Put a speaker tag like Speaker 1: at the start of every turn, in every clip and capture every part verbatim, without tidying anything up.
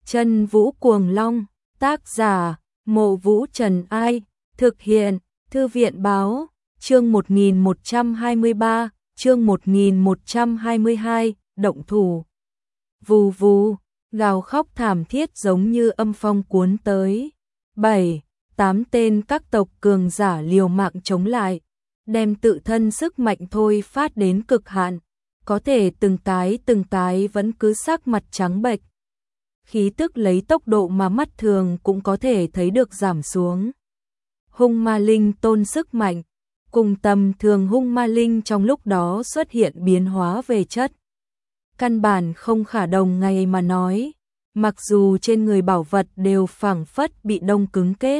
Speaker 1: Chân Vũ Cuồng Long, tác giả, Mộ Vũ Trần Ai, thực hiện, Thư viện Báo, chương một nghìn một trăm hai mươi ba, chương một nghìn một trăm hai mươi hai, động thủ. Vù vù, gào khóc thảm thiết giống như âm phong cuốn tới. Bảy, tám tên các tộc cường giả liều mạng chống lại, đem tự thân sức mạnh thôi phát đến cực hạn, có thể từng cái từng cái vẫn cứ sắc mặt trắng bệch. Khí tức lấy tốc độ mà mắt thường cũng có thể thấy được giảm xuống. Hung ma linh tôn sức mạnh, cùng tầm thường hung ma linh trong lúc đó xuất hiện biến hóa về chất. Căn bản không khả đồng ngày mà nói, mặc dù trên người bảo vật đều phảng phất bị đông cứng kết.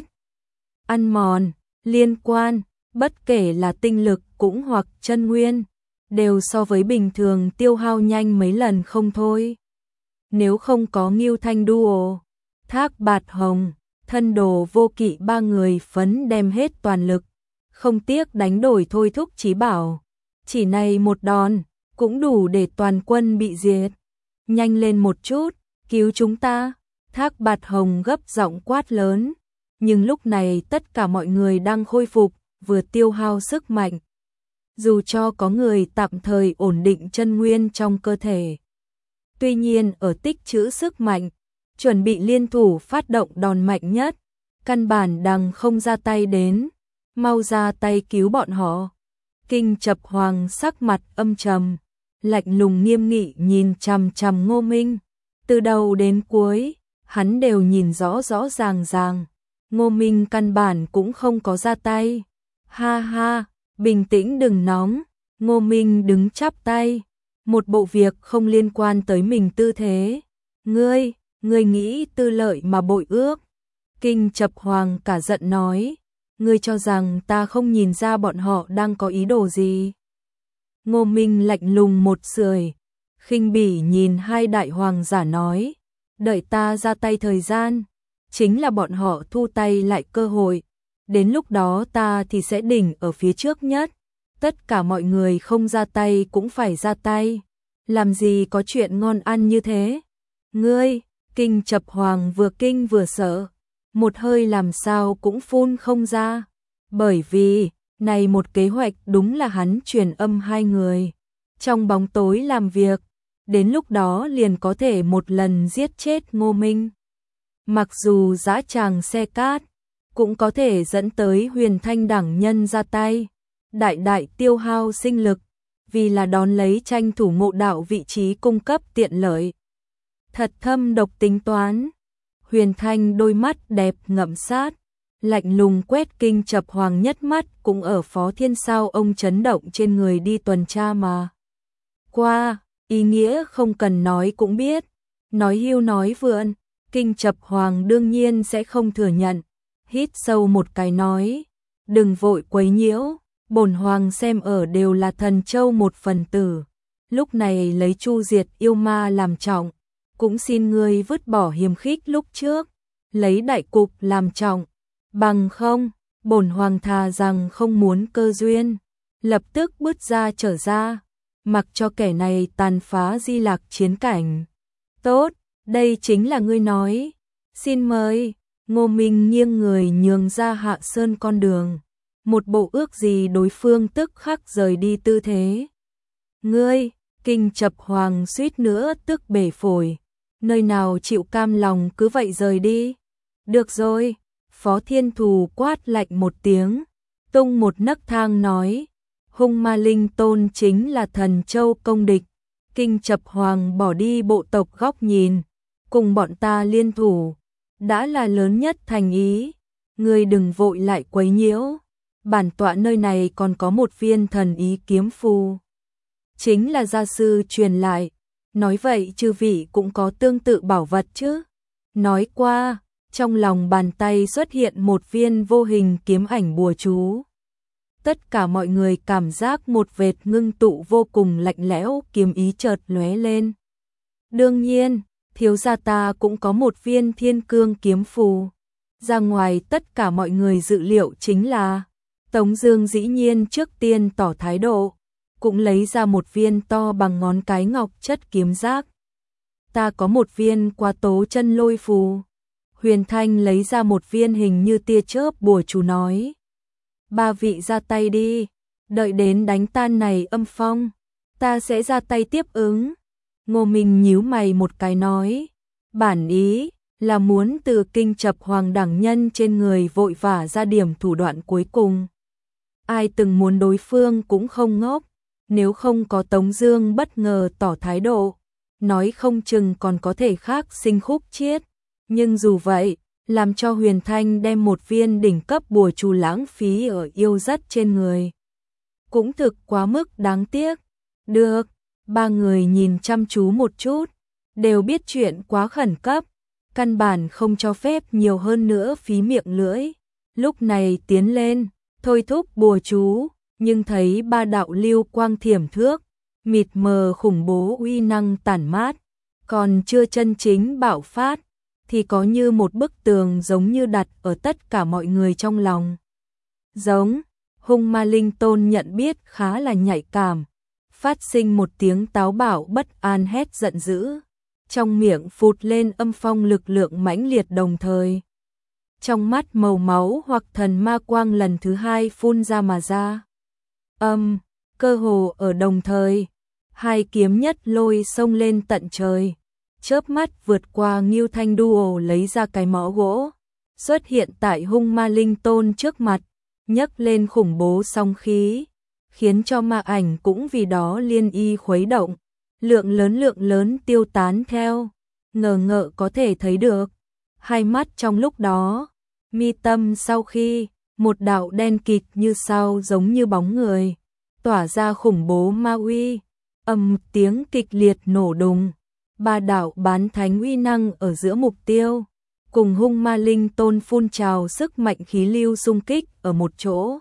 Speaker 1: Ăn mòn, liên quan, bất kể là tinh lực cũng hoặc chân nguyên, đều so với bình thường tiêu hao nhanh mấy lần không thôi. Nếu không có Ngưu Thanh Duo, Thác Bạt Hồng, Thân Đồ Vô Kỵ ba người phấn đem hết toàn lực, không tiếc đánh đổi thôi thúc chí bảo. Chỉ này một đòn, cũng đủ để toàn quân bị diệt. Nhanh lên một chút, cứu chúng ta, Thác Bạt Hồng gấp giọng quát lớn. Nhưng lúc này tất cả mọi người đang khôi phục, vừa tiêu hao sức mạnh. Dù cho có người tạm thời ổn định chân nguyên trong cơ thể. Tuy nhiên ở tích trữ sức mạnh, chuẩn bị liên thủ phát động đòn mạnh nhất, căn bản đằng không ra tay đến, mau ra tay cứu bọn họ. Kinh Chập Hoàng sắc mặt âm trầm, lạnh lùng nghiêm nghị nhìn chằm chằm Ngô Minh, từ đầu đến cuối, hắn đều nhìn rõ rõ ràng ràng, Ngô Minh căn bản cũng không có ra tay. Ha ha, bình tĩnh đừng nóng, Ngô Minh đứng chắp tay, một bộ việc không liên quan tới mình tư thế. Ngươi, ngươi nghĩ tư lợi mà bội ước. Kinh Chập Hoàng cả giận nói, ngươi cho rằng ta không nhìn ra bọn họ đang có ý đồ gì. Ngô Minh lạnh lùng một sưởi, khinh bỉ nhìn hai đại hoàng giả nói, đợi ta ra tay thời gian, chính là bọn họ thu tay lại cơ hội, đến lúc đó ta thì sẽ đỉnh ở phía trước nhất. Tất cả mọi người không ra tay cũng phải ra tay, làm gì có chuyện ngon ăn như thế. Ngươi, Kinh Chập Hoàng vừa kinh vừa sợ, một hơi làm sao cũng phun không ra, bởi vì, này một kế hoạch đúng là hắn truyền âm hai người, trong bóng tối làm việc, đến lúc đó liền có thể một lần giết chết Ngô Minh. Mặc dù dã tràng xe cát, cũng có thể dẫn tới Huyền Thanh đẳng nhân ra tay, đại đại tiêu hao sinh lực, vì là đón lấy tranh thủ ngộ đạo vị trí cung cấp tiện lợi. Thật thâm độc tính toán. Huyền Thanh đôi mắt đẹp ngậm sát, lạnh lùng quét Kinh Chập Hoàng nhất mắt, cũng ở Phó Thiên sao ông chấn động trên người đi tuần tra mà. Qua, ý nghĩa không cần nói cũng biết, nói hưu nói vượn, Kinh Chập Hoàng đương nhiên sẽ không thừa nhận. Hít sâu một cái nói, đừng vội quấy nhiễu, bổn hoàng xem ở đều là thần châu một phần tử, lúc này lấy chu diệt yêu ma làm trọng, cũng xin ngươi vứt bỏ hiềm khích lúc trước, lấy đại cục làm trọng, bằng không, bổn hoàng thà rằng không muốn cơ duyên, lập tức bứt ra trở ra, mặc cho kẻ này tàn phá di lạc chiến cảnh. Tốt, đây chính là ngươi nói, xin mời. Ngô Minh nghiêng người nhường ra Hạ Sơn con đường, một bộ ước gì đối phương tức khắc rời đi tư thế. Ngươi, Kinh Chập Hoàng suýt nữa tức bể phổi, nơi nào chịu cam lòng cứ vậy rời đi. Được rồi, Phó Thiên Thù quát lạnh một tiếng, tung một nấc thang nói, hung ma linh tôn chính là thần châu công địch, Kinh Chập Hoàng bỏ đi bộ tộc góc nhìn, cùng bọn ta liên thủ. Đã là lớn nhất thành ý, ngươi đừng vội lại quấy nhiễu, bản tọa nơi này còn có một viên thần ý kiếm phù, chính là gia sư truyền lại, nói vậy chư vị cũng có tương tự bảo vật chứ. Nói qua, trong lòng bàn tay xuất hiện một viên vô hình kiếm ảnh bùa chú. Tất cả mọi người cảm giác một vệt ngưng tụ vô cùng lạnh lẽo, kiếm ý chợt lóe lên. Đương nhiên, thiếu gia ta cũng có một viên thiên cương kiếm phù. Ra ngoài tất cả mọi người dự liệu chính là, Tống Dương dĩ nhiên trước tiên tỏ thái độ, cũng lấy ra một viên to bằng ngón cái ngọc chất kiếm giác. ta có một viên quá tố chân lôi phù. Huyền Thanh lấy ra một viên hình như tia chớp bùa chú nói. Ba vị ra tay đi, đợi đến đánh tan này âm phong, ta sẽ ra tay tiếp ứng. Ngô Minh nhíu mày một cái nói, bản ý là muốn từ kinh chập hoàng đẳng nhân trên người vội vã ra điểm thủ đoạn cuối cùng. Ai từng muốn đối phương cũng không ngốc, nếu không có Tống Dương bất ngờ tỏ thái độ, nói không chừng còn có thể khác sinh khúc chiết. Nhưng dù vậy, làm cho Huyền Thanh đem một viên đỉnh cấp bùa chú lãng phí ở yêu rất trên người, cũng thực quá mức đáng tiếc. Được, ba người nhìn chăm chú một chút, đều biết chuyện quá khẩn cấp, căn bản không cho phép nhiều hơn nữa phí miệng lưỡi. Lúc này tiến lên, thôi thúc bùa chú, nhưng thấy ba đạo lưu quang thiểm thước, mịt mờ khủng bố uy năng tản mát, còn chưa chân chính bạo phát, thì có như một bức tường giống như đặt ở tất cả mọi người trong lòng. Giống, hung ma linh tôn nhận biết khá là nhạy cảm, phát sinh một tiếng táo bạo bất an hét giận dữ, trong miệng phụt lên âm phong lực lượng mãnh liệt đồng thời. Trong mắt màu máu hoặc thần ma quang lần thứ hai phun ra mà ra. Âm, cơ hồ ở đồng thời, hai kiếm nhất lôi xông lên tận trời, chớp mắt vượt qua Ngưu Thanh Duo lấy ra cái mõ gỗ, xuất hiện tại hung ma linh tôn trước mặt, nhấc lên khủng bố song khí, khiến cho ma ảnh cũng vì đó liên y khuấy động, lượng lớn lượng lớn tiêu tán theo, ngờ ngợ có thể thấy được. Hai mắt trong lúc đó, mi tâm sau khi, một đạo đen kịt như sao giống như bóng người, tỏa ra khủng bố ma uy, ầm tiếng kịch liệt nổ đùng, ba đạo bán thánh uy năng ở giữa mục tiêu, cùng hung ma linh tôn phun trào sức mạnh khí lưu xung kích ở một chỗ,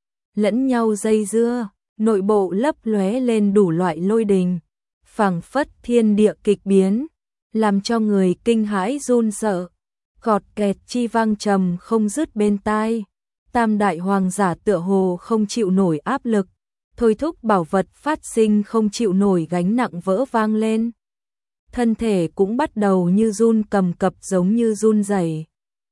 Speaker 1: lẫn nhau dây dưa, nội bộ lấp lóe lên đủ loại lôi đình, phảng phất thiên địa kịch biến, làm cho người kinh hãi run sợ. Gọt kẹt chi vang trầm không dứt bên tai, tam đại hoàng giả tựa hồ không chịu nổi áp lực, thôi thúc bảo vật phát sinh không chịu nổi gánh nặng vỡ vang lên. Thân thể cũng bắt đầu như run cầm cập giống như run rẩy.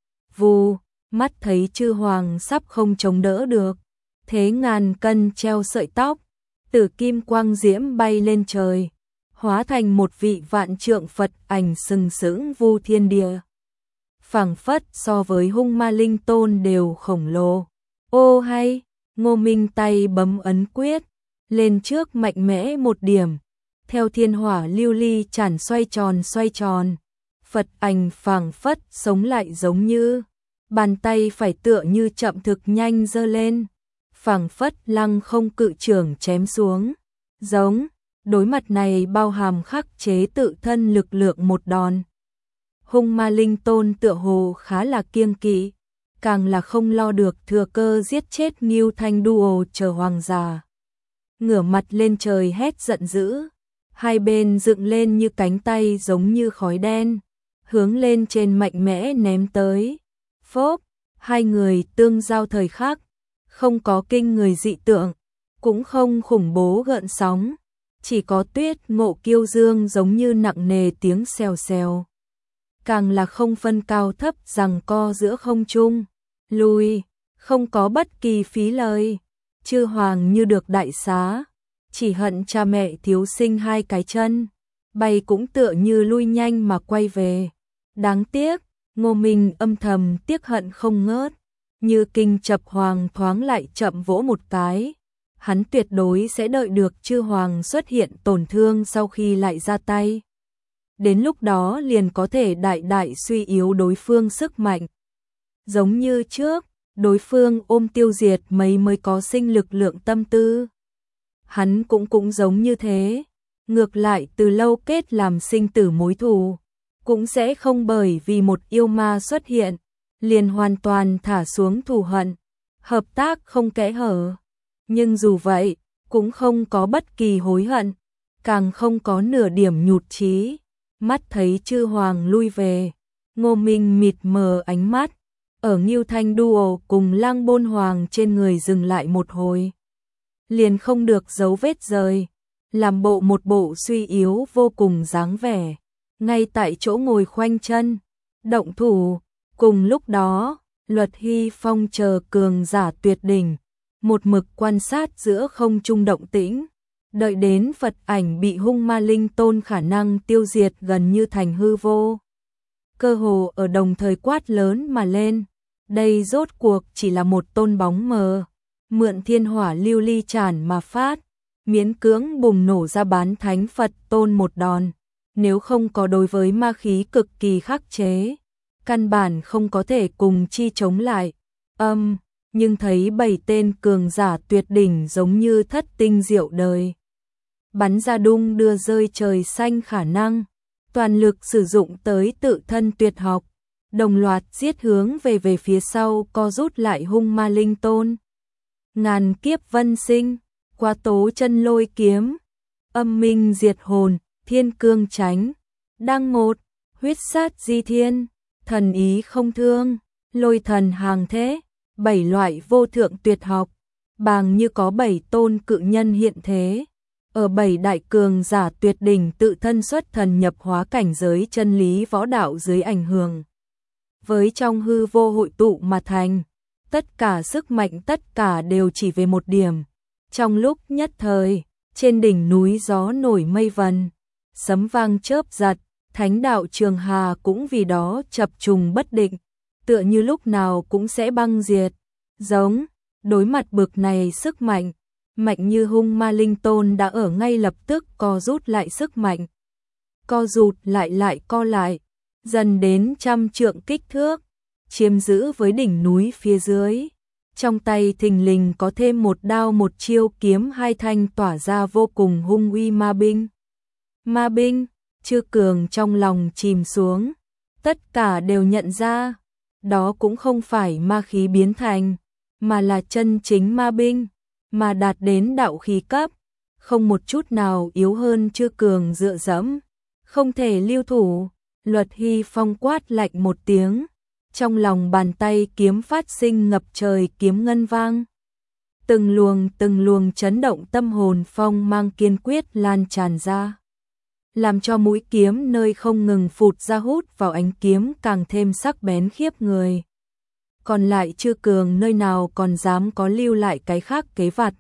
Speaker 1: Vù, mắt thấy chư hoàng sắp không chống đỡ được, thế ngàn cân treo sợi tóc, tử kim quang diễm bay lên trời, hóa thành một vị vạn trượng Phật ảnh sừng sững vu thiên địa. Phảng phất so với hung ma linh tôn đều khổng lồ. Ô hay, Ngô Minh tay bấm ấn quyết, lên trước mạnh mẽ một điểm, theo thiên hỏa lưu ly chản xoay tròn xoay tròn, Phật ảnh phảng phất sống lại giống như, bàn tay phải tựa như chậm thực nhanh giơ lên, phảng phất lăng không cự trưởng chém xuống, giống, đối mặt này bao hàm khắc chế tự thân lực lượng một đòn. Hung ma linh tôn tựa hồ khá là kiêng kỵ, càng là không lo được thừa cơ giết chết Ngưu Thanh Duo chờ hoàng giả. Ngửa mặt lên trời hét giận dữ, hai bên dựng lên như cánh tay giống như khói đen, hướng lên trên mạnh mẽ ném tới. Phốp, hai người tương giao thời khắc, không có kinh người dị tượng, cũng không khủng bố gợn sóng, chỉ có Tuyết Ngộ Kiêu Dương giống như nặng nề tiếng xèo xèo. Càng là không phân cao thấp giằng co giữa không trung, lùi, không có bất kỳ phí lời, chư hoàng như được đại xá, chỉ hận cha mẹ thiếu sinh hai cái chân, bay cũng tựa như lui nhanh mà quay về. Đáng tiếc, Ngô Minh âm thầm tiếc hận không ngớt, như kinh chập hoàng thoáng lại chậm vỗ một cái, hắn tuyệt đối sẽ đợi được chư hoàng xuất hiện tổn thương sau khi lại ra tay. Đến lúc đó liền có thể đại đại suy yếu đối phương sức mạnh. Giống như trước, đối phương ôm tiêu diệt mấy mới có sinh lực lượng tâm tư. Hắn cũng cũng giống như thế, ngược lại từ lâu kết làm sinh tử mối thù, cũng sẽ không bởi vì một yêu ma xuất hiện, liền hoàn toàn thả xuống thù hận, hợp tác không kẽ hở. Nhưng dù vậy, cũng không có bất kỳ hối hận, càng không có nửa điểm nhụt chí. Mắt thấy chư hoàng lui về, Ngô Minh mịt mờ ánh mắt, ở Ngưu Thanh Duo cùng Lang Bôn Hoàng trên người dừng lại một hồi. Liền không được dấu vết rời, làm bộ một bộ suy yếu vô cùng dáng vẻ. ngay tại chỗ ngồi khoanh chân, động thủ. Cùng lúc đó, Luật Hy Phong chờ cường giả tuyệt đỉnh, một mực quan sát giữa không trung động tĩnh, đợi đến Phật ảnh bị hung ma linh tôn khả năng tiêu diệt gần như thành hư vô. Cơ hồ ở đồng thời quát lớn mà lên, đây rốt cuộc chỉ là một tôn bóng mờ, mượn thiên hỏa lưu ly tràn mà phát, miễn cưỡng bùng nổ ra bán thánh Phật tôn một đòn, nếu không có đối với ma khí cực kỳ khắc chế, căn bản không có thể cùng chi chống lại. Âm, nhưng thấy bảy tên cường giả tuyệt đỉnh giống như thất tinh diệu đời, bắn ra đung đưa rơi trời xanh khả năng, toàn lực sử dụng tới tự thân tuyệt học, đồng loạt giết hướng về về phía sau co rút lại hung ma linh tôn. Ngàn kiếp vân sinh, qua tố chân lôi kiếm, âm minh diệt hồn, thiên cương tránh, đăng ngột, huyết sát di thiên, thần ý không thương, lôi thần hàng thế, bảy loại vô thượng tuyệt học, bàng như có bảy tôn cự nhân hiện thế. Ở bảy đại cường giả tuyệt đỉnh tự thân xuất thần nhập hóa cảnh giới chân lý võ đạo dưới ảnh hưởng, với trong hư vô hội tụ mà thành, tất cả sức mạnh tất cả đều chỉ về một điểm. Trong lúc nhất thời, trên đỉnh núi gió nổi mây vần, sấm vang chớp giật, thánh đạo Trường Hà cũng vì đó chập trùng bất định, tựa như lúc nào cũng sẽ băng diệt. Giống, đối mặt bực này sức mạnh, mạnh như hung ma linh tôn đã ở ngay lập tức co rút lại sức mạnh. Co rụt lại lại co lại, dần đến trăm trượng kích thước, chiếm giữ với đỉnh núi phía dưới. Trong tay thình lình có thêm một đao một chiêu kiếm hai thanh tỏa ra vô cùng hung uy ma binh. Ma binh, Chư Cường trong lòng chìm xuống, tất cả đều nhận ra, đó cũng không phải ma khí biến thành, mà là chân chính ma binh, mà đạt đến đạo khí cấp, không một chút nào yếu hơn Chư Cường dựa dẫm, không thể lưu thủ. Luật Hy Phong quát lạnh một tiếng, trong lòng bàn tay kiếm phát sinh ngập trời kiếm ngân vang. Từng luồng từng luồng chấn động tâm hồn phong mang kiên quyết lan tràn ra, làm cho mũi kiếm nơi không ngừng phụt ra hút vào ánh kiếm càng thêm sắc bén khiếp người. Còn lại Chư Cường nơi nào còn dám có lưu lại cái khác kế vặt.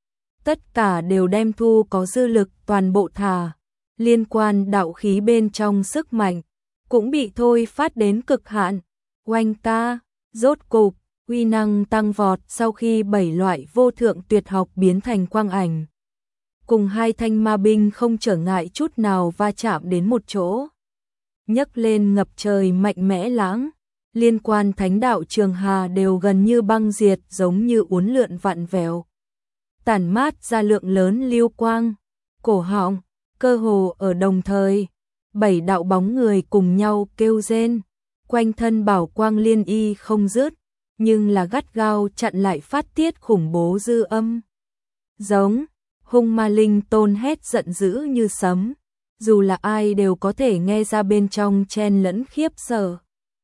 Speaker 1: Tất cả đều đem thu có dư lực toàn bộ thả, liên quan đạo khí bên trong sức mạnh, cũng bị thôi phát đến cực hạn. Oanh ca, rốt cục, uy năng tăng vọt sau khi bảy loại vô thượng tuyệt học biến thành quang ảnh. Cùng hai thanh ma binh không trở ngại chút nào va chạm đến một chỗ. Nhấc lên ngập trời mạnh mẽ lãng, liên quan thánh đạo Trường Hà đều gần như băng diệt giống như uốn lượn vặn vẹo. Tản mát ra lượng lớn lưu quang, cổ họng, cơ hồ ở đồng thời. Bảy đạo bóng người cùng nhau kêu rên, quanh thân bảo quang liên y không dứt, nhưng là gắt gao chặn lại phát tiết khủng bố dư âm. Giống, hung ma linh tôn hét giận dữ như sấm, dù là ai đều có thể nghe ra bên trong chen lẫn khiếp sợ.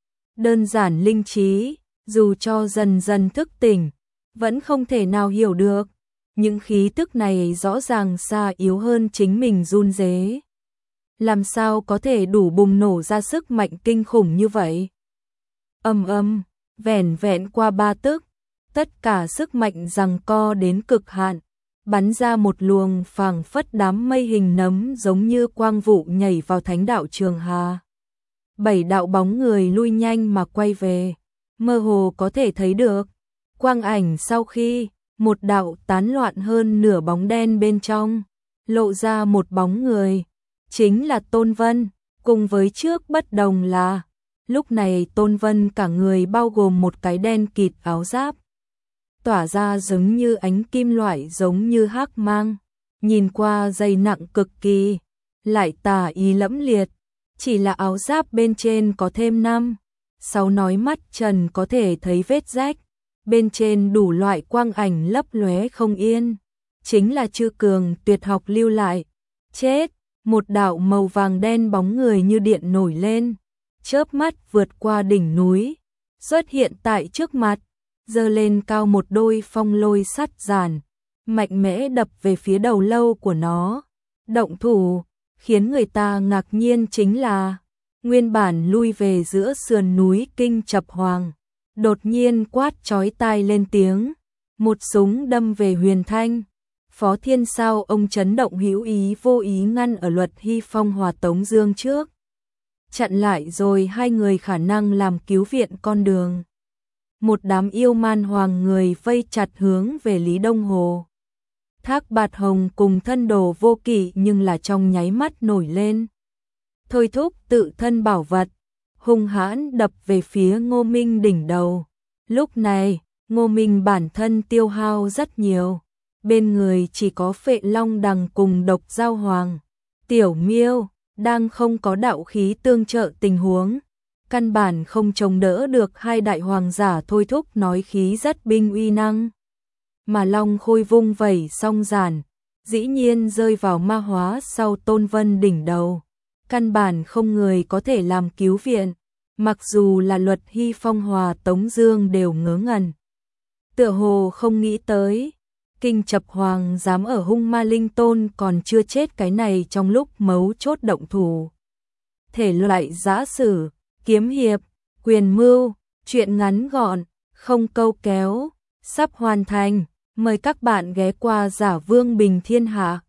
Speaker 1: Đơn giản linh trí, dù cho dần dần thức tỉnh, vẫn không thể nào hiểu được, những khí tức này rõ ràng xa yếu hơn chính mình run rế. Làm sao có thể đủ bùng nổ ra sức mạnh kinh khủng như vậy? Âm âm, vẻn vẹn qua ba tức, tất cả sức mạnh giằng co đến cực hạn, bắn ra một luồng phảng phất đám mây hình nấm giống như quang vụ nhảy vào thánh đạo Trường Hà. Bảy đạo bóng người lui nhanh mà quay về, mơ hồ có thể thấy được, quang ảnh sau khi, một đạo tán loạn hơn nửa bóng đen bên trong, lộ ra một bóng người. Chính là Tôn Vân, cùng với trước bất đồng là, lúc này Tôn Vân cả người bao gồm một cái đen kịt áo giáp, tỏa ra giống như ánh kim loại giống như hắc mang, nhìn qua dày nặng cực kỳ, lại tà ý lẫm liệt, chỉ là áo giáp bên trên có thêm năm, sáu nói mắt trần có thể thấy vết rách, bên trên đủ loại quang ảnh lấp lóe không yên, chính là Chư Cường tuyệt học lưu lại. Chết! Một đạo màu vàng đen bóng người như điện nổi lên, chớp mắt vượt qua đỉnh núi, xuất hiện tại trước mặt, giơ lên cao một đôi phong lôi sắt giản, mạnh mẽ đập về phía đầu lâu của nó. Động thủ, khiến người ta ngạc nhiên chính là, nguyên bản lui về giữa sườn núi Kinh Chập Hoàng, đột nhiên quát chói tai lên tiếng, một súng đâm về Huyền Thanh. Phó Thiên sao ông chấn động hữu ý vô ý ngăn ở Luật Hy Phong hòa Tống Dương trước, chặn lại rồi hai người khả năng làm cứu viện con đường. Một đám yêu man hoàng người vây chặt hướng về Lý Đông Hồ. Thác Bạt Hồng cùng thân đồ vô kỵ nhưng là trong nháy mắt nổi lên. Thôi thúc tự thân bảo vật, hung hãn đập về phía Ngô Minh đỉnh đầu. Lúc này, Ngô Minh bản thân tiêu hao rất nhiều. Bên người chỉ có Phệ Long Đằng cùng Độc Giao Hoàng. Tiểu Miêu đang không có đạo khí tương trợ tình huống, căn bản không chống đỡ được hai đại hoàng giả thôi thúc nói khí rất binh uy năng. Mà Long Khôi vung vẩy song giản, dĩ nhiên rơi vào ma hóa sau Tôn Vân đỉnh đầu. Căn bản không người có thể làm cứu viện, mặc dù là Luật Hy Phong hòa Tống Dương đều ngớ ngẩn. Tựa hồ không nghĩ tới, Kinh Chập Hoàng dám ở Hung Ma Linh Tôn còn chưa chết cái này trong lúc mấu chốt động thủ. Thể loại giã sử, kiếm hiệp, quyền mưu, truyện ngắn gọn, không câu kéo, sắp hoàn thành. Mời các bạn ghé qua Giả Vương Bình Thiên Hạ.